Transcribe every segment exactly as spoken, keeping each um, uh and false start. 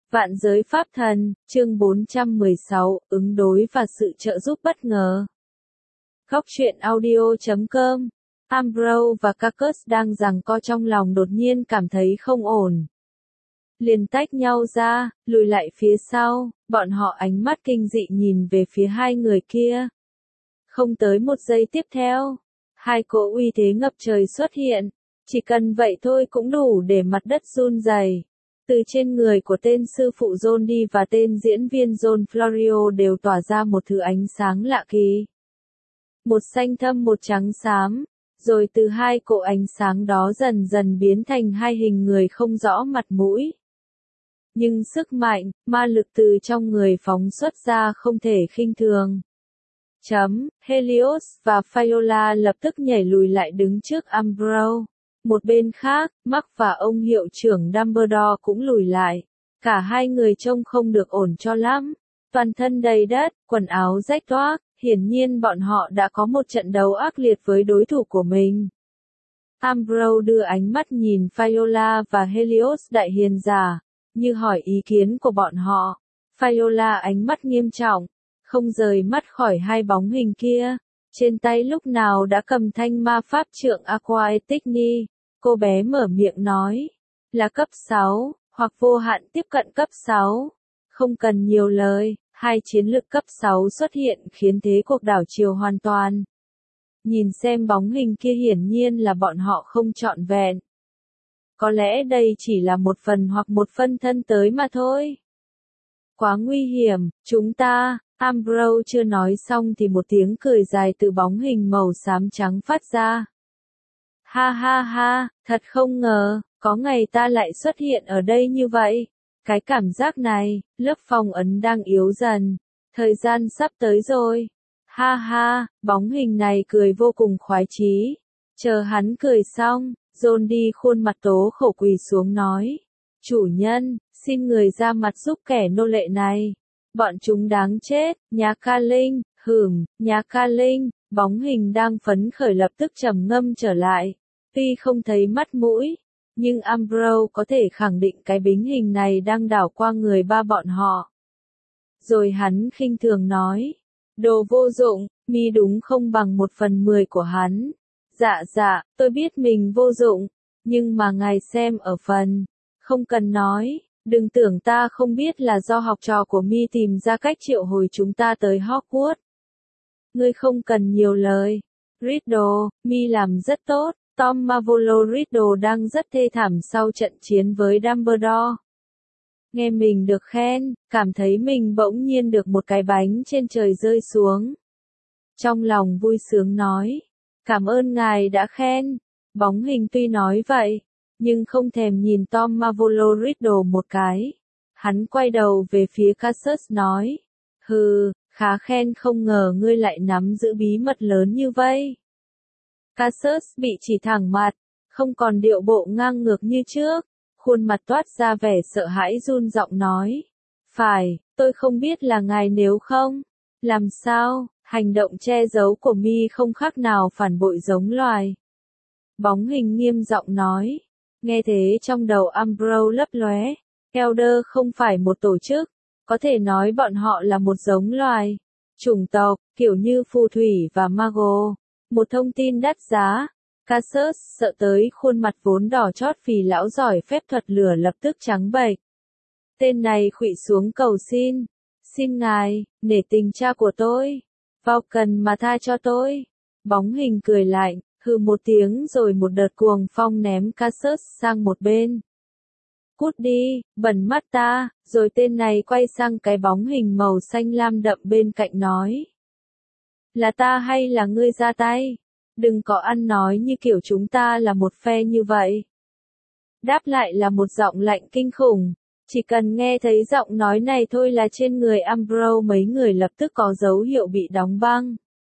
Vạn giới pháp thần, chương bốn trăm mười sáu, ứng đối và sự trợ giúp bất ngờ. Góc truyện audio chấm com. Ambrose và Cacus đang giằng co trong lòng đột nhiên cảm thấy không ổn. Liền tách nhau ra, lùi lại phía sau, bọn họ ánh mắt kinh dị nhìn về phía hai người kia. Không tới một giây tiếp theo, hai cỗ uy thế ngập trời xuất hiện, chỉ cần vậy thôi cũng đủ để mặt đất run rẩy. Từ trên người của tên sư phụ John đi và tên diễn viên John Florio đều tỏa ra một thứ ánh sáng lạ kỳ. Một xanh thâm một trắng xám, rồi từ hai cỗ ánh sáng đó dần dần biến thành hai hình người không rõ mặt mũi. Nhưng sức mạnh, ma lực từ trong người phóng xuất ra không thể khinh thường. Chấm, Helios và Viola lập tức nhảy lùi lại đứng trước Ambrose. Một bên khác, Mark và ông hiệu trưởng Dumbledore cũng lùi lại. Cả hai người trông không được ổn cho lắm. Toàn thân đầy đất, quần áo rách toác, hiển nhiên bọn họ đã có một trận đấu ác liệt với đối thủ của mình. Ambrose đưa ánh mắt nhìn Viola và Helios đại hiền giả, như hỏi ý kiến của bọn họ. Viola ánh mắt nghiêm trọng, không rời mắt khỏi hai bóng hình kia. Trên tay lúc nào đã cầm thanh ma pháp trượng Aqua Etigni, cô bé mở miệng nói, là cấp sáu, hoặc vô hạn tiếp cận cấp sáu. Không cần nhiều lời, hai chiến lực cấp sáu xuất hiện khiến thế cuộc đảo chiều hoàn toàn. Nhìn xem bóng hình kia hiển nhiên là bọn họ không trọn vẹn. Có lẽ đây chỉ là một phần hoặc một phân thân tới mà thôi. Quá nguy hiểm, chúng ta... Ambrose chưa nói xong thì một tiếng cười dài từ bóng hình màu xám trắng phát ra. Ha ha ha, thật không ngờ, có ngày ta lại xuất hiện ở đây như vậy. Cái cảm giác này, lớp phong ấn đang yếu dần. Thời gian sắp tới rồi. Ha ha, bóng hình này cười vô cùng khoái chí. Chờ hắn cười xong, John đi khuôn mặt tố khổ quỳ xuống nói. Chủ nhân, xin người ra mặt giúp kẻ nô lệ này. Bọn chúng đáng chết, nhà ca linh, hửm, nhà ca linh, bóng hình đang phấn khởi lập tức trầm ngâm trở lại. Tuy không thấy mắt mũi, nhưng Ambrose có thể khẳng định cái bính hình này đang đảo qua người ba bọn họ. Rồi hắn khinh thường nói, đồ vô dụng, mi đúng không bằng một phần mười của hắn. Dạ dạ, tôi biết mình vô dụng, nhưng mà ngài xem ở phần, không cần nói. Đừng tưởng ta không biết là do học trò của mi tìm ra cách triệu hồi chúng ta tới Hogwarts. Ngươi không cần nhiều lời. Riddle, mi làm rất tốt. Tom Marvolo Riddle đang rất thê thảm sau trận chiến với Dumbledore. Nghe mình được khen, cảm thấy mình bỗng nhiên được một cái bánh trên trời rơi xuống. Trong lòng vui sướng nói, cảm ơn ngài đã khen. Bóng hình tuy nói vậy, nhưng không thèm nhìn Tom Marvolo Riddle một cái. Hắn quay đầu về phía Cassius nói, hừ, khá khen, không ngờ ngươi lại nắm giữ bí mật lớn như vậy. Cassius bị chỉ thẳng mặt, không còn điệu bộ ngang ngược như trước, khuôn mặt toát ra vẻ sợ hãi run giọng nói, phải, tôi không biết là ngài nếu không, làm sao, hành động che giấu của mi không khác nào phản bội giống loài. Bóng hình nghiêm giọng nói. Nghe thế trong đầu Ambrose lấp lóe, Elder không phải một tổ chức, có thể nói bọn họ là một giống loài, chủng tộc, kiểu như phù thủy và mago. Một thông tin đắt giá, Cassius sợ tới khuôn mặt vốn đỏ chót vì lão giỏi phép thuật lửa lập tức trắng bệch. Tên này khuỵu xuống cầu xin, xin ngài, nể tình cha của tôi, vào cần mà tha cho tôi. Bóng hình cười lạnh. Hừ một tiếng rồi một đợt cuồng phong ném Cassius sang một bên. Cút đi, bẩn mắt ta, rồi tên này quay sang cái bóng hình màu xanh lam đậm bên cạnh nói. Là ta hay là ngươi ra tay? Đừng có ăn nói như kiểu chúng ta là một phe như vậy. Đáp lại là một giọng lạnh kinh khủng. Chỉ cần nghe thấy giọng nói này thôi là trên người Ambrose mấy người lập tức có dấu hiệu bị đóng băng.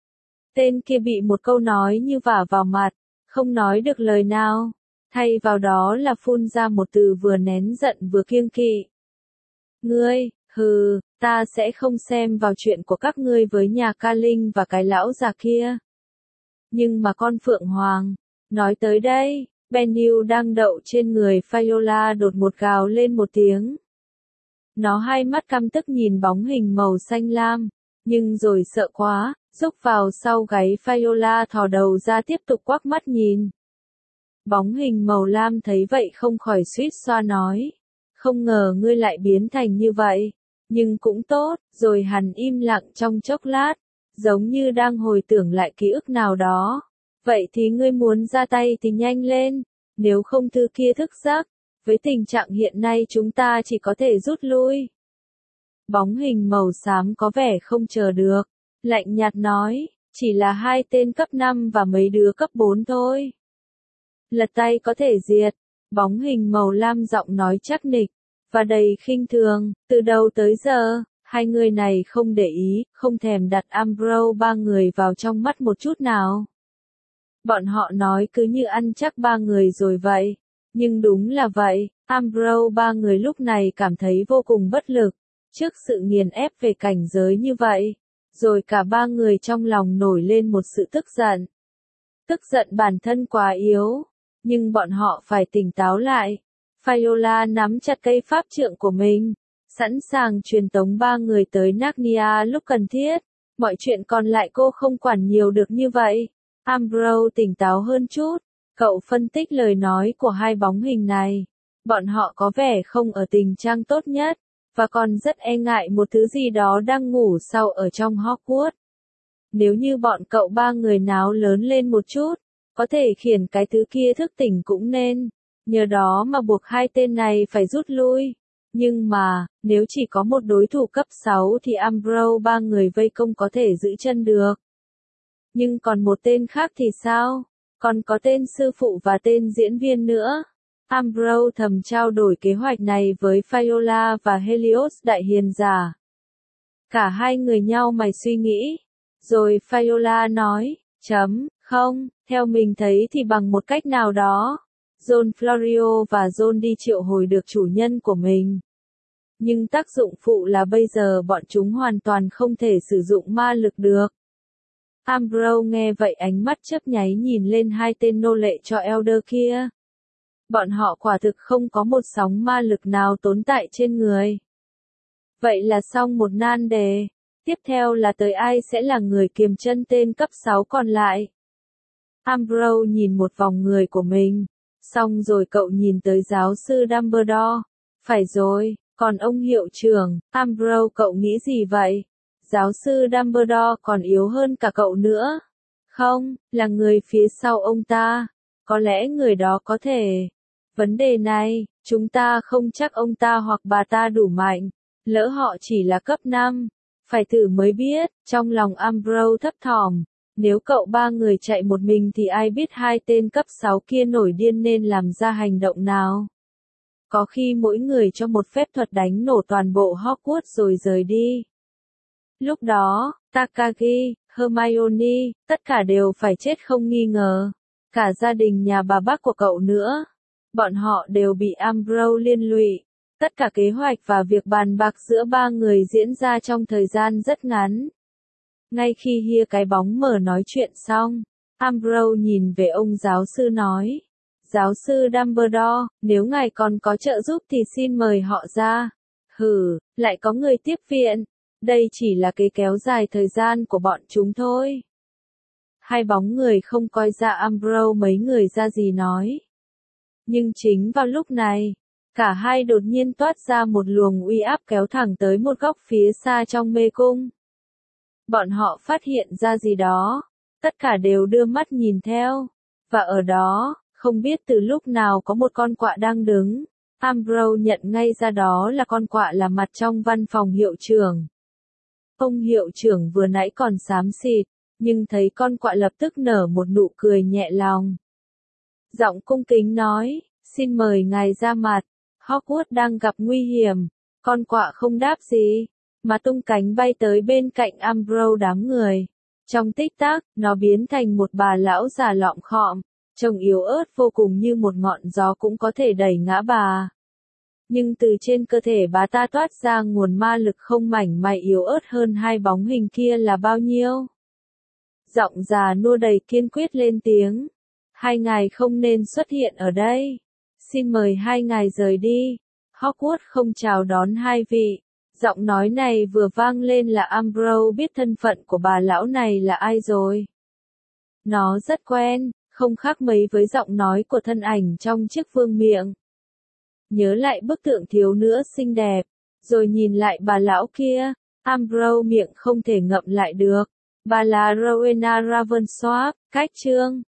Tên kia bị một câu nói như vả vào mặt, không nói được lời nào, thay vào đó là phun ra một từ vừa nén giận vừa kiêng kỵ. Ngươi, hừ, ta sẽ không xem vào chuyện của các ngươi với nhà ca linh và cái lão già kia. Nhưng mà con Phượng Hoàng, nói tới đây, Benil đang đậu trên người Viola đột một gào lên một tiếng. Nó hai mắt căm tức nhìn bóng hình màu xanh lam, nhưng rồi sợ quá, rúc vào sau gáy Viola thò đầu ra tiếp tục quắc mắt nhìn. Bóng hình màu lam thấy vậy không khỏi suýt xoa nói. Không ngờ ngươi lại biến thành như vậy, nhưng cũng tốt, rồi hắn im lặng trong chốc lát, giống như đang hồi tưởng lại ký ức nào đó. Vậy thì ngươi muốn ra tay thì nhanh lên, nếu không thư kia thức giấc, với tình trạng hiện nay chúng ta chỉ có thể rút lui. Bóng hình màu xám có vẻ không chờ được, lạnh nhạt nói, chỉ là hai tên cấp năm và mấy đứa cấp bốn thôi. Lật tay có thể diệt, bóng hình màu lam giọng nói chắc nịch, và đầy khinh thường, từ đầu tới giờ, hai người này không để ý, không thèm đặt Ambrose ba người vào trong mắt một chút nào. Bọn họ nói cứ như ăn chắc ba người rồi vậy, nhưng đúng là vậy, Ambrose ba người lúc này cảm thấy vô cùng bất lực, trước sự nghiền ép về cảnh giới như vậy, rồi cả ba người trong lòng nổi lên một sự tức giận. Tức giận bản thân quá yếu, nhưng bọn họ phải tỉnh táo lại. Viola nắm chặt cây pháp trượng của mình, sẵn sàng truyền tống ba người tới Narnia lúc cần thiết. Mọi chuyện còn lại cô không quản nhiều được như vậy. Ambrose tỉnh táo hơn chút, cậu phân tích lời nói của hai bóng hình này. Bọn họ có vẻ không ở tình trạng tốt nhất, và còn rất e ngại một thứ gì đó đang ngủ sau ở trong Hogwarts. Nếu như bọn cậu ba người náo lớn lên một chút, có thể khiển cái thứ kia thức tỉnh cũng nên, nhờ đó mà buộc hai tên này phải rút lui. Nhưng mà, nếu chỉ có một đối thủ cấp sáu thì Ambrose ba người vây công có thể giữ chân được. Nhưng còn một tên khác thì sao? Còn có tên sư phụ và tên diễn viên nữa. Ambrose thầm trao đổi kế hoạch này với Viola và Helios đại hiền giả. Cả hai người nhau mày suy nghĩ. Rồi Viola nói, chấm, không, theo mình thấy thì bằng một cách nào đó, John Florio và John đi triệu hồi được chủ nhân của mình. Nhưng tác dụng phụ là bây giờ bọn chúng hoàn toàn không thể sử dụng ma lực được. Ambrose nghe vậy ánh mắt chớp nháy nhìn lên hai tên nô lệ cho Elder kia. Bọn họ quả thực không có một sóng ma lực nào tồn tại trên người. Vậy là xong một nan đề. Tiếp theo là tới ai sẽ là người kiềm chân tên cấp sáu còn lại. Ambrose nhìn một vòng người của mình. Xong rồi cậu nhìn tới giáo sư Dumbledore. Phải rồi, còn ông hiệu trưởng, Ambrose cậu nghĩ gì vậy? Giáo sư Dumbledore còn yếu hơn cả cậu nữa. Không, là người phía sau ông ta. Có lẽ người đó có thể. Vấn đề này, chúng ta không chắc ông ta hoặc bà ta đủ mạnh. Lỡ họ chỉ là cấp năm. Phải thử mới biết, trong lòng Ambrose thấp thỏm. Nếu cậu ba người chạy một mình thì ai biết hai tên cấp sáu kia nổi điên nên làm ra hành động nào. Có khi mỗi người cho một phép thuật đánh nổ toàn bộ Hogwarts rồi rời đi. Lúc đó, Takagi, Hermione, tất cả đều phải chết không nghi ngờ. Cả gia đình nhà bà bác của cậu nữa. Bọn họ đều bị Ambrose liên lụy. Tất cả kế hoạch và việc bàn bạc giữa ba người diễn ra trong thời gian rất ngắn. Ngay khi Hia cái bóng mở nói chuyện xong, Ambrose nhìn về ông giáo sư nói. Giáo sư Dumbledore, nếu ngài còn có trợ giúp thì xin mời họ ra. Hừ, lại có người tiếp viện. Đây chỉ là cái kéo dài thời gian của bọn chúng thôi. Hai bóng người không coi ra Ambrose mấy người ra gì nói. Nhưng chính vào lúc này, cả hai đột nhiên toát ra một luồng uy áp kéo thẳng tới một góc phía xa trong mê cung. Bọn họ phát hiện ra gì đó, tất cả đều đưa mắt nhìn theo, và ở đó, không biết từ lúc nào có một con quạ đang đứng. Ambrose nhận ngay ra đó là con quạ là mặt trong văn phòng hiệu trưởng. Ông hiệu trưởng vừa nãy còn xám xịt, nhưng thấy con quạ lập tức nở một nụ cười nhẹ lòng. Giọng cung kính nói, xin mời ngài ra mặt, Hogwarts đang gặp nguy hiểm. Con quạ không đáp gì, mà tung cánh bay tới bên cạnh Ambrose đám người. Trong tích tắc, nó biến thành một bà lão già lọm khọm, trông yếu ớt vô cùng như một ngọn gió cũng có thể đẩy ngã bà. Nhưng từ trên cơ thể bà ta toát ra nguồn ma lực không mảnh may yếu ớt hơn hai bóng hình kia là bao nhiêu. Giọng già nua đầy kiên quyết lên tiếng. Hai ngài không nên xuất hiện ở đây. Xin mời hai ngài rời đi. Hogwarts không chào đón hai vị. Giọng nói này vừa vang lên là Ambrose biết thân phận của bà lão này là ai rồi. Nó rất quen, không khác mấy với giọng nói của thân ảnh trong chiếc vương miện. Nhớ lại bức tượng thiếu nữ xinh đẹp, rồi nhìn lại bà lão kia, Ambrose miệng không thể ngậm lại được. Bà là Rowena Ravensworth, cách chương.